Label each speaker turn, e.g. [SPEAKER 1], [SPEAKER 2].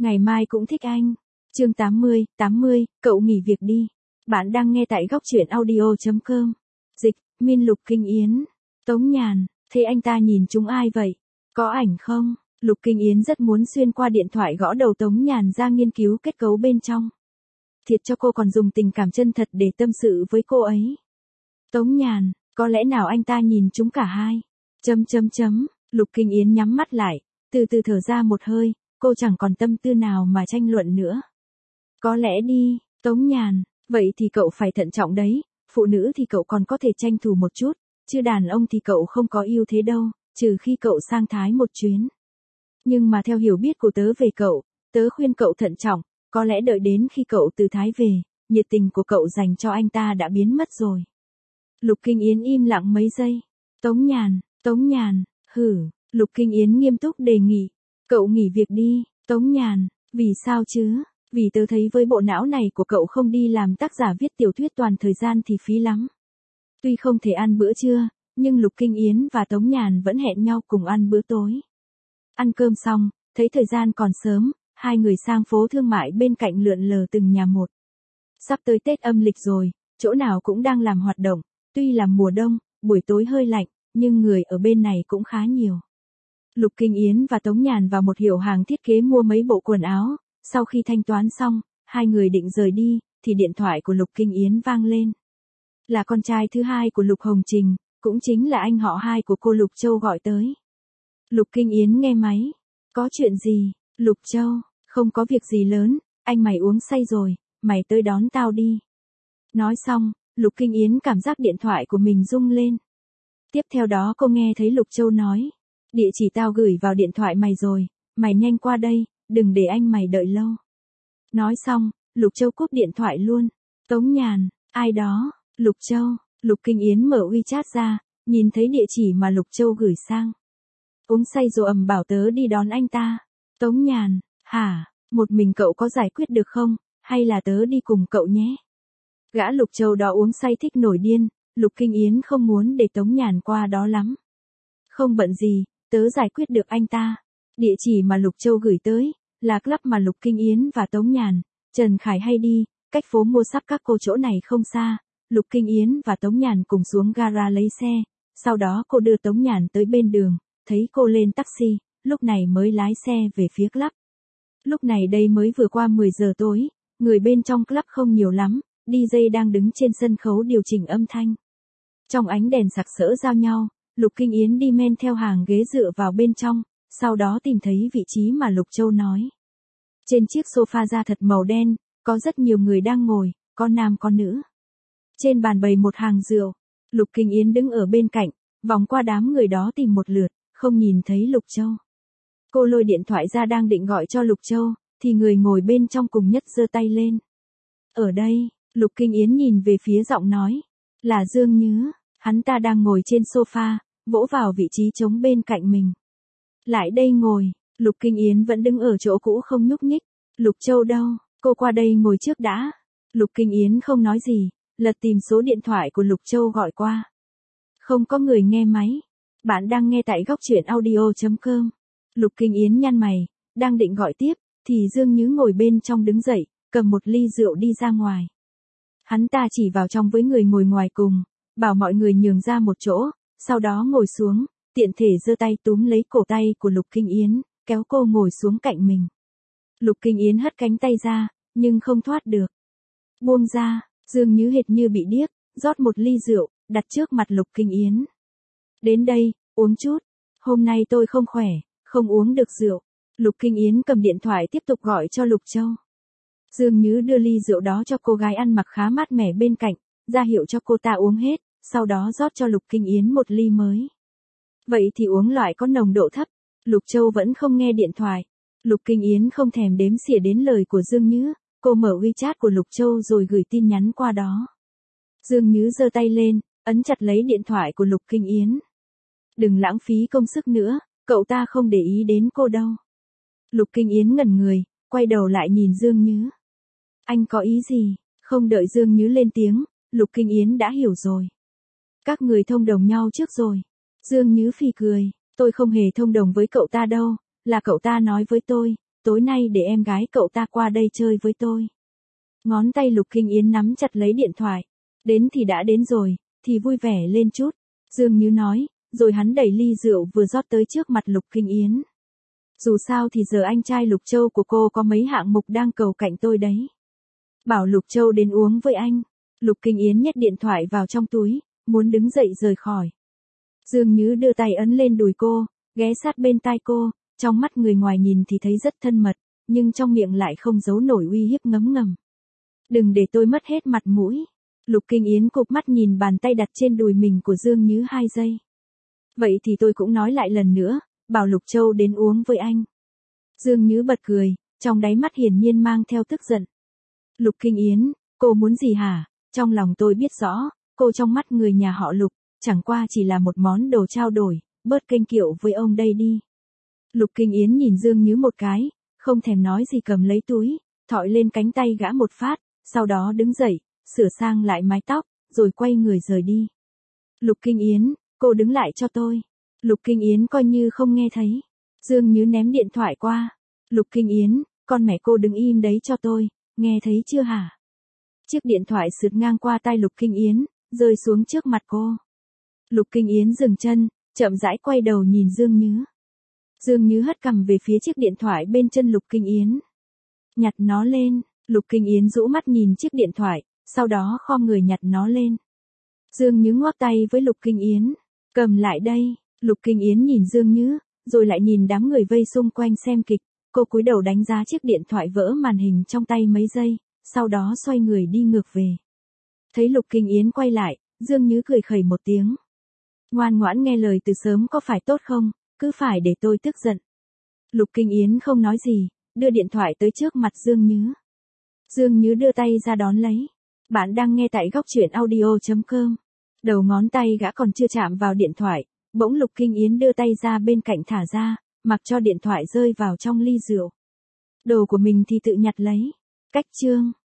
[SPEAKER 1] Ngày mai cũng thích anh. Chương 80, cậu nghỉ việc đi. Bạn đang nghe tại góc truyện audio.com. Dịch, Min Lục Kinh Yến. Tống Nhàn, thế anh ta nhìn chúng ai vậy? Có ảnh không? Lục Kinh Yến rất muốn xuyên qua điện thoại gõ đầu Tống Nhàn ra nghiên cứu kết cấu bên trong. Thiệt cho cô còn dùng tình cảm chân thật để tâm sự với cô ấy. Tống Nhàn, có lẽ nào anh ta nhìn chúng cả hai? Lục Kinh Yến nhắm mắt lại, từ từ thở ra một hơi, cô chẳng còn tâm tư nào mà tranh luận nữa. Có lẽ đi, Tống Nhàn, vậy thì cậu phải thận trọng đấy, phụ nữ thì cậu còn có thể tranh thủ một chút, chứ đàn ông thì cậu không có ưu thế đâu, trừ khi cậu sang Thái một chuyến. Nhưng mà theo hiểu biết của tớ về cậu, tớ khuyên cậu thận trọng, có lẽ đợi đến khi cậu từ Thái về, nhiệt tình của cậu dành cho anh ta đã biến mất rồi. Lục Kinh Yến im lặng mấy giây. Tống Nhàn, Lục Kinh Yến nghiêm túc đề nghị. Cậu nghỉ việc đi, Tống Nhàn, vì sao chứ? Vì tớ thấy với bộ não này của cậu không đi làm tác giả viết tiểu thuyết toàn thời gian thì phí lắm. Tuy không thể ăn bữa trưa, nhưng Lục Kinh Yến và Tống Nhàn vẫn hẹn nhau cùng ăn bữa tối. Ăn cơm xong, thấy thời gian còn sớm, hai người sang phố thương mại bên cạnh lượn lờ từng nhà một. Sắp tới Tết âm lịch rồi, chỗ nào cũng đang làm hoạt động, tuy là mùa đông, buổi tối hơi lạnh, nhưng người ở bên này cũng khá nhiều. Lục Kinh Yến và Tống Nhàn vào một hiệu hàng thiết kế mua mấy bộ quần áo, sau khi thanh toán xong, hai người định rời đi, thì điện thoại của Lục Kinh Yến vang lên. Là con trai thứ hai của Lục Hồng Trình, cũng chính là anh họ hai của cô Lục Châu gọi tới. Lục Kinh Yến nghe máy. Có chuyện gì? Lục Châu, không có việc gì lớn, anh mày uống say rồi, mày tới đón tao đi. Nói xong, Lục Kinh Yến cảm giác điện thoại của mình rung lên. Tiếp theo đó cô nghe thấy Lục Châu nói. Địa chỉ tao gửi vào điện thoại mày rồi, mày nhanh qua đây, đừng để anh mày đợi lâu. Nói xong, Lục Châu cúp điện thoại luôn. Tống Nhàn, ai đó? Lục Châu, Lục Kinh Yến mở WeChat ra, nhìn thấy địa chỉ mà Lục Châu gửi sang. Uống say rồi ầm bảo tớ đi đón anh ta. Tống Nhàn, hả, một mình cậu có giải quyết được không, hay là tớ đi cùng cậu nhé? Gã Lục Châu đó uống say thích nổi điên, Lục Kinh Yến không muốn để Tống Nhàn qua đó lắm. Không bận gì, tớ giải quyết được anh ta. Địa chỉ mà Lục Châu gửi tới, là club mà Lục Kinh Yến và Tống Nhàn, Trần Khải hay đi, cách phố mua sắm các cô chỗ này không xa. Lục Kinh Yến và Tống Nhàn cùng xuống gara lấy xe, sau đó cô đưa Tống Nhàn tới bên đường, thấy cô lên taxi, lúc này mới lái xe về phía club. Lúc này đây mới vừa qua 10 giờ tối, người bên trong club không nhiều lắm, DJ đang đứng trên sân khấu điều chỉnh âm thanh. Trong ánh đèn sặc sỡ giao nhau, Lục Kinh Yến đi men theo hàng ghế dựa vào bên trong, sau đó tìm thấy vị trí mà Lục Châu nói. Trên chiếc sofa da thật màu đen, có rất nhiều người đang ngồi, có nam có nữ. Trên bàn bày một hàng rượu, Lục Kinh Yến đứng ở bên cạnh, vòng qua đám người đó tìm một lượt, không nhìn thấy Lục Châu. Cô lôi điện thoại ra đang định gọi cho Lục Châu, thì người ngồi bên trong cùng nhất giơ tay lên. Ở đây, Lục Kinh Yến nhìn về phía giọng nói, là Dương Nhứ, hắn ta đang ngồi trên sofa, vỗ vào vị trí trống bên cạnh mình. Lại đây ngồi, Lục Kinh Yến vẫn đứng ở chỗ cũ không nhúc nhích. Lục Châu đâu, cô qua đây ngồi trước đã. Lục Kinh Yến không nói gì, lật tìm số điện thoại của Lục Châu gọi qua. Không có người nghe máy. Bạn đang nghe tại góc truyện audio.com. Lục Kinh Yến nhăn mày, đang định gọi tiếp, thì Dương Nhứ ngồi bên trong đứng dậy, cầm một ly rượu đi ra ngoài. Hắn ta chỉ vào trong với người ngồi ngoài cùng, bảo mọi người nhường ra một chỗ, sau đó ngồi xuống, tiện thể giơ tay túm lấy cổ tay của Lục Kinh Yến, kéo cô ngồi xuống cạnh mình. Lục Kinh Yến hất cánh tay ra, nhưng không thoát được. Buông ra, Dương Nhứ hệt như bị điếc, rót một ly rượu, đặt trước mặt Lục Kinh Yến. Đến đây, uống chút. Hôm nay tôi không khỏe, không uống được rượu. Lục Kinh Yến cầm điện thoại tiếp tục gọi cho Lục Châu. Dương Nhứ đưa ly rượu đó cho cô gái ăn mặc khá mát mẻ bên cạnh, ra hiệu cho cô ta uống hết, sau đó rót cho Lục Kinh Yến một ly mới. Vậy thì uống loại có nồng độ thấp. Lục Châu vẫn không nghe điện thoại. Lục Kinh Yến không thèm đếm xỉa đến lời của Dương Nhứ, cô mở WeChat của Lục Châu rồi gửi tin nhắn qua đó. Dương Nhứ giơ tay lên, ấn chặt lấy điện thoại của Lục Kinh Yến. Đừng lãng phí công sức nữa, cậu ta không để ý đến cô đâu. Lục Kinh Yến ngẩn người, quay đầu lại nhìn Dương Nhứ. Anh có ý gì? Không đợi Dương Nhứ lên tiếng, Lục Kinh Yến đã hiểu rồi. Các người thông đồng nhau trước rồi. Dương Nhứ phì cười, tôi không hề thông đồng với cậu ta đâu, là cậu ta nói với tôi, tối nay để em gái cậu ta qua đây chơi với tôi. Ngón tay Lục Kinh Yến nắm chặt lấy điện thoại. Đến thì đã đến rồi, thì vui vẻ lên chút. Dương Như nói, rồi hắn đẩy ly rượu vừa rót tới trước mặt Lục Kinh Yến. Dù sao thì giờ anh trai Lục Châu của cô có mấy hạng mục đang cầu cạnh tôi đấy. Bảo Lục Châu đến uống với anh. Lục Kinh Yến nhét điện thoại vào trong túi, muốn đứng dậy rời khỏi. Dương Như đưa tay ấn lên đùi cô, ghé sát bên tai cô, trong mắt người ngoài nhìn thì thấy rất thân mật, nhưng trong miệng lại không giấu nổi uy hiếp ngấm ngầm. Đừng để tôi mất hết mặt mũi. Lục Kinh Yến cụp mắt nhìn bàn tay đặt trên đùi mình của Dương Như 2 giây. Vậy thì tôi cũng nói lại lần nữa, bảo Lục Châu đến uống với anh. Dương Như bật cười, trong đáy mắt hiển nhiên mang theo tức giận. Lục Kinh Yến, cô muốn gì hả? Trong lòng tôi biết rõ, cô trong mắt người nhà họ Lục, chẳng qua chỉ là một món đồ trao đổi, bớt kênh kiệu với ông đây đi. Lục Kinh Yến nhìn Dương Như một cái, không thèm nói gì cầm lấy túi, thọi lên cánh tay gã một phát, sau đó đứng dậy, sửa sang lại mái tóc, rồi quay người rời đi. Lục Kinh Yến, cô đứng lại cho tôi. Lục Kinh Yến coi như không nghe thấy. Dương Như ném điện thoại qua. Lục Kinh Yến, con mẹ cô đứng im đấy cho tôi, nghe thấy chưa hả? Chiếc điện thoại sượt ngang qua tai Lục Kinh Yến, rơi xuống trước mặt cô. Lục Kinh Yến dừng chân, chậm rãi quay đầu nhìn Dương Như. Dương Như hất cằm về phía chiếc điện thoại bên chân Lục Kinh Yến. Nhặt nó lên. Lục Kinh Yến rũ mắt nhìn chiếc điện thoại, sau đó khom người nhặt nó lên. Dương Như ngoắc tay với Lục Kinh Yến. Cầm lại đây. Lục Kinh Yến nhìn Dương Như, rồi lại nhìn đám người vây xung quanh xem kịch. Cô cúi đầu đánh giá chiếc điện thoại vỡ màn hình trong tay mấy giây, sau đó xoay người đi ngược về. Thấy Lục Kinh Yến quay lại, Dương Như cười khẩy một tiếng. Ngoan ngoãn nghe lời từ sớm có phải tốt không, cứ phải để tôi tức giận. Lục Kinh Yến không nói gì, đưa điện thoại tới trước mặt Dương Như. Dương Như đưa tay ra đón lấy. Bạn đang nghe tại góc truyện audio.com. Đầu ngón tay gã còn chưa chạm vào điện thoại, bỗng Lục Kinh Yến đưa tay ra bên cạnh thả ra, mặc cho điện thoại rơi vào trong ly rượu. Đồ của mình thì tự nhặt lấy. Cách chương.